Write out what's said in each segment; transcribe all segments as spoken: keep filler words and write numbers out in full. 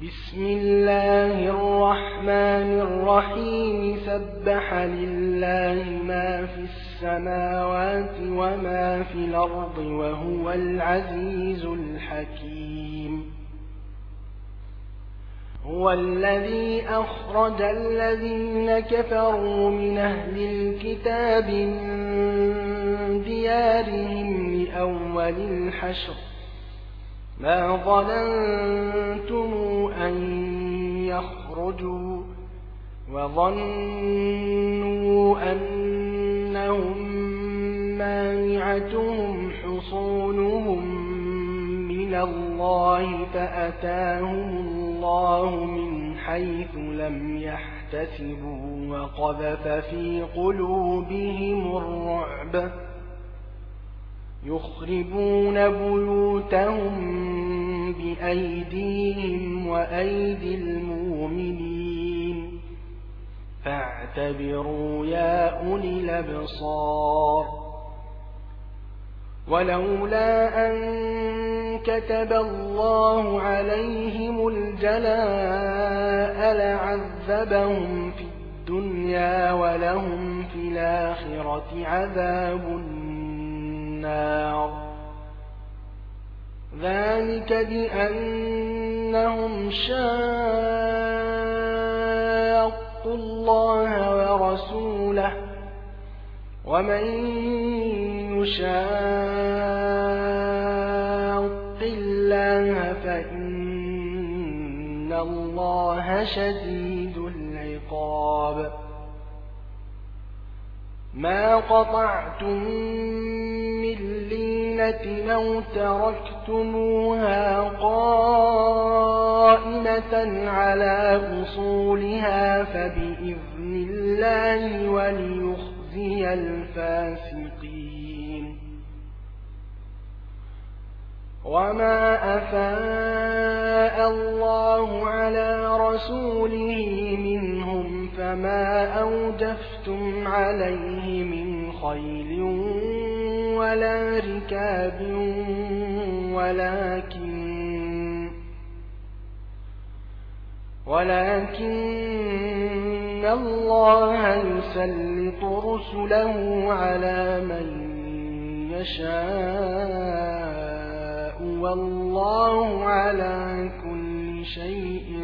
بسم الله الرحمن الرحيم سبح لله ما في السماوات وما في الأرض وهو العزيز الحكيم. هو الذي أخرج الذين كفروا من أهل الكتاب من ديارهم لأول الحشر ما ظننتم أن يخرجوا وظنوا أنهم مانعتهم حصونهم من الله فأتاهم الله من حيث لم يحتسبوا وقذف في قلوبهم الرعب يخربون بيوتهم بأيديهم وأيدي المؤمنين فاعتبروا يا أولي الأبصار. ولولا أن كتب الله عليهم الجلاء لعذبهم في الدنيا ولهم في الآخرة عذاب النار. ذلك بأنهم شاقوا الله ورسوله ومن يشاق الله فإن الله شديد العقاب. ما قطعتم من لينة أو تركتموها قائمة على أصولها فبإذن الله وليخزي الفاسقين. وما أفاء الله على رسوله منهم فما أوجفتم عليه من خيل ولا ركاب ولكن ولكن الله يسلط رسله على من يشاء والله على كل شيء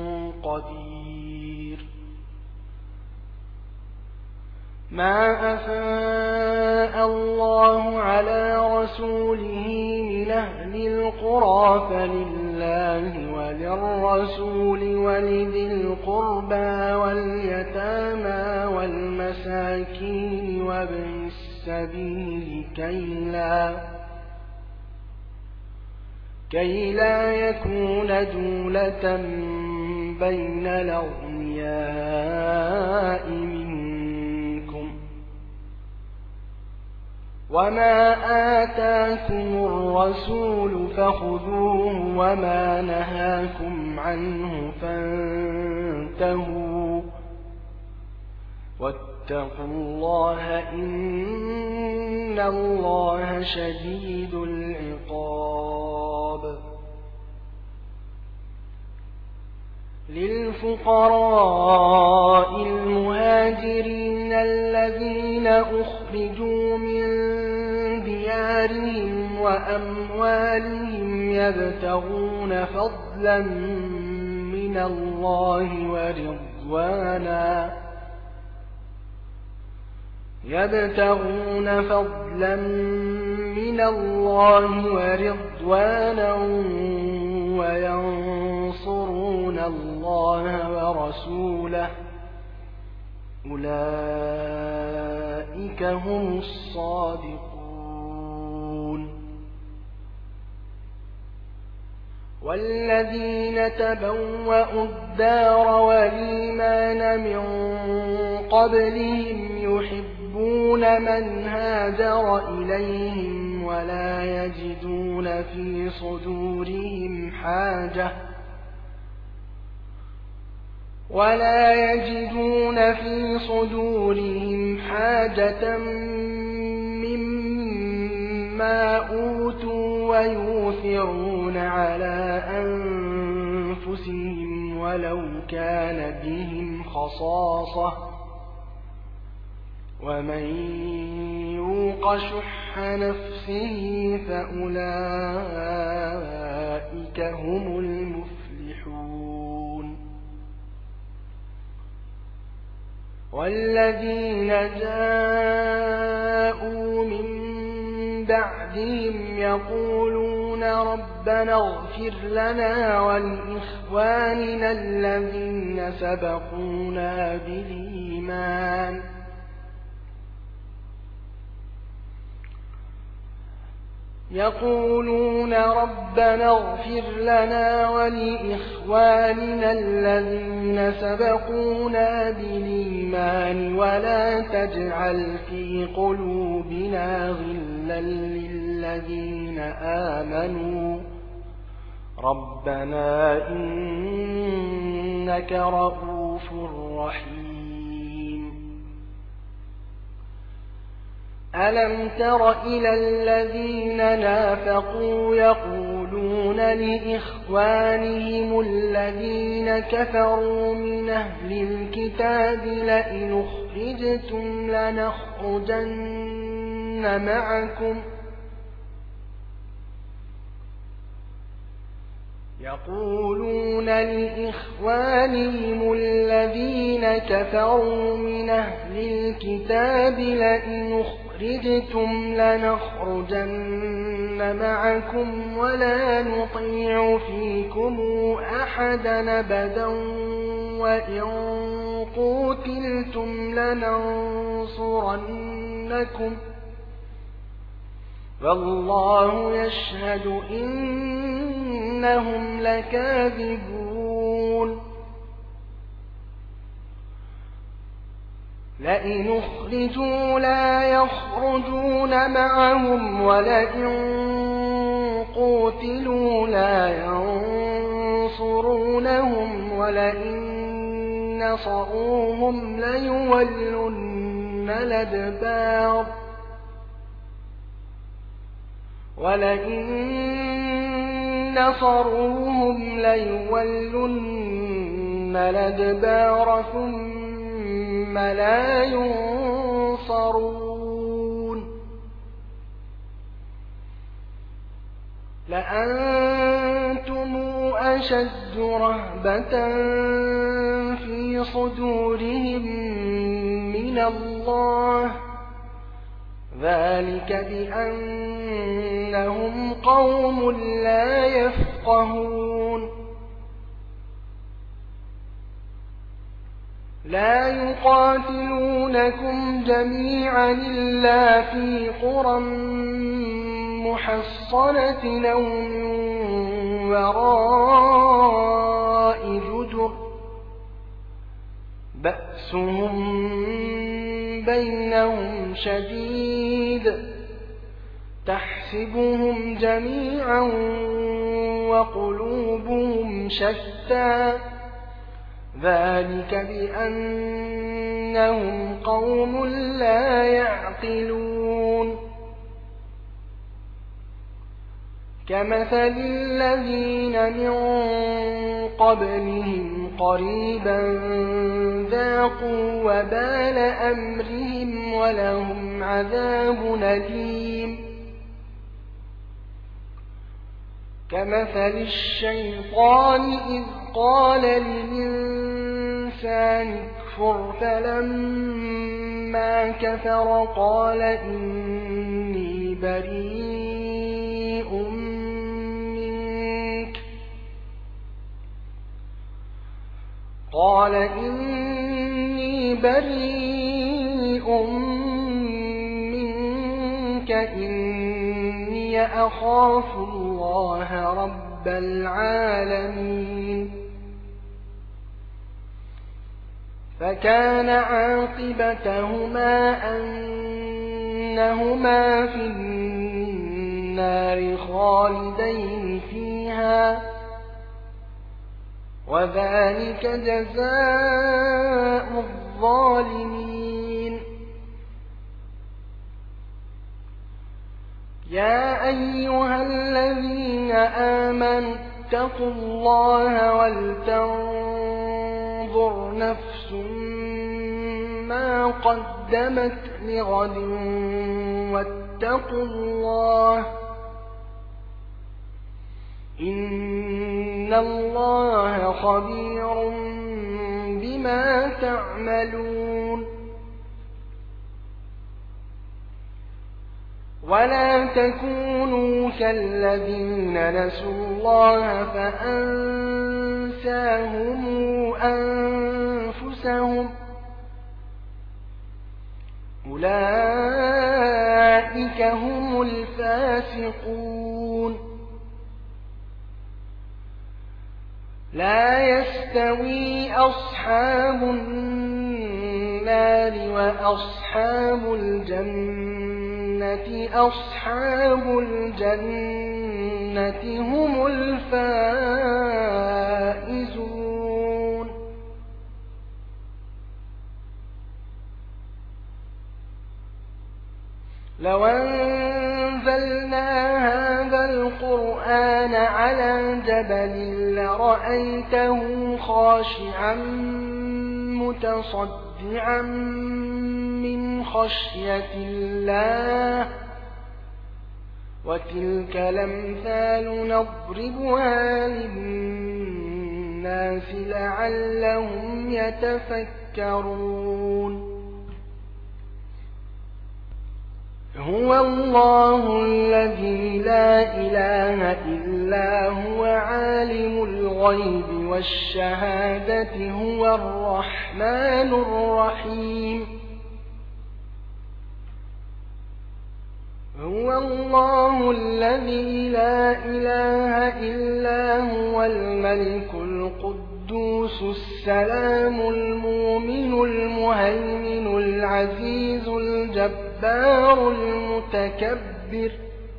قدير. ما أفاء الله على رسوله من أهل القرى فلله وللرسول ولذي القربى واليتامى والمساكين وابن السبيل كي لا كي لا يكون دولة بين الأغنياء منكم. وما آتاكم الرسول فخذوه وما نهاكم عنه فانتهوا واتقوا الله إن الله شديد العقاب. للفقراء المهاجرين الذين أخرجوا من ديارهم وأموالهم يبتغون فضلا من الله ورضوانا يبتغون فضلا من الله ورضوانا وينصرون الله ورسوله أولئك هم الصادقون. والذين تبوأوا الدار والإيمان من قبلهم يحبون من هاجر إليهم ولا يجدون في صدورهم حاجة ولا يجدون في صدورهم حاجة مما أوتوا ويؤثرون على أنفسهم ولو كان بهم خصاصة ومن يوق شح نفسه فأولئك هم المفلحون والذين جاءوا من بعدهم يقولون ربنا اغفر لنا ولإخواننا الذين سبقونا بالإيمان يقولون ربنا اغفر لنا ولإخواننا الذين سبقونا بالإيمان ولا تجعل في قلوبنا غلا للذين آمنوا ربنا إنك رؤوف رحيم ألم تر إلى الذين نافقوا يقولون لإخوانهم الذين كفروا من أهل الكتاب لئن أخرجتم لنخرجن معكم يقولون لإخوانهم الذين كفروا من أهل الكتاب لئن أخرجتم لنخرجن معكم ولا نطيع فيكم أحدا أبدا وإن قتلتم لننصرنكم والله يشهد إنهم لكاذبون لئن أخرجوا لا يخرجون معهم ولئن قتلوا لا ينصرونهم ولئن نصروهم ليولن الأدبار ولئن نصروهم ليولن الأدبار ثم لا ينصرون لأنتم أشد رهبة في صدورهم من الله ذلك بأنهم قوم لا يفقهون لا يقاتلونكم جميعا إلا في قرى محصنة أو من وراء جدر بأسهم بينهم شديد تحسبهم جميعا وقلوبهم شتى ذلك بأنهم قوم لا يعقلون كمثل الذين من قبلهم قريبا ذاقوا وبال أمرهم ولهم عذاب أليم كمثل الشيطان إذ قال للإنسان اكفر فلما كفر قال إني بريء منك قال إني بريء منك إني أخاف الله رب العالمين فكان عاقبتهما أنهما في النار خالدين فيها وذلك جزاء الظالمين يا أيها الذين آمنوا اتقوا الله ولتنظر نفس ما قدمت لغد واتقوا الله إن الله خبير بما تعملون ولا تكونوا كالذين نسوا الله فأنساهم أنفسهم أولئك هم الفاسقون لا يستوي أصحاب النار وأصحاب الجنة أصحاب الجنة هم الفائزون لو أنزلنا هذا القرآن على جبل لرأيته خاشعا متصدعا من خشية الله وتلك الأمثال نضربها للناس لعلهم يتفكرون هو الله الذي لا إله إلا هو عالم الغيب والشهادة هو الرحمن الرحيم هو الله الذي لا إله إلا هو الملك القدوس السلام المؤمن المهيمن العزيز الجبار المتكبر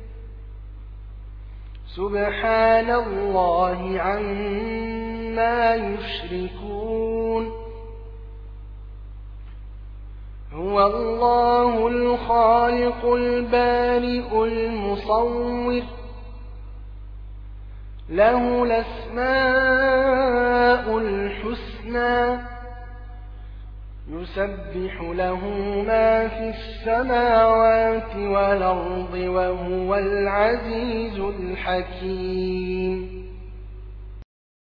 سبحان الله عما يشركون هو الله الخالق البارئ المصور له الأسماء الحسنى يسبح له ما في السماوات والأرض وهو العزيز الحكيم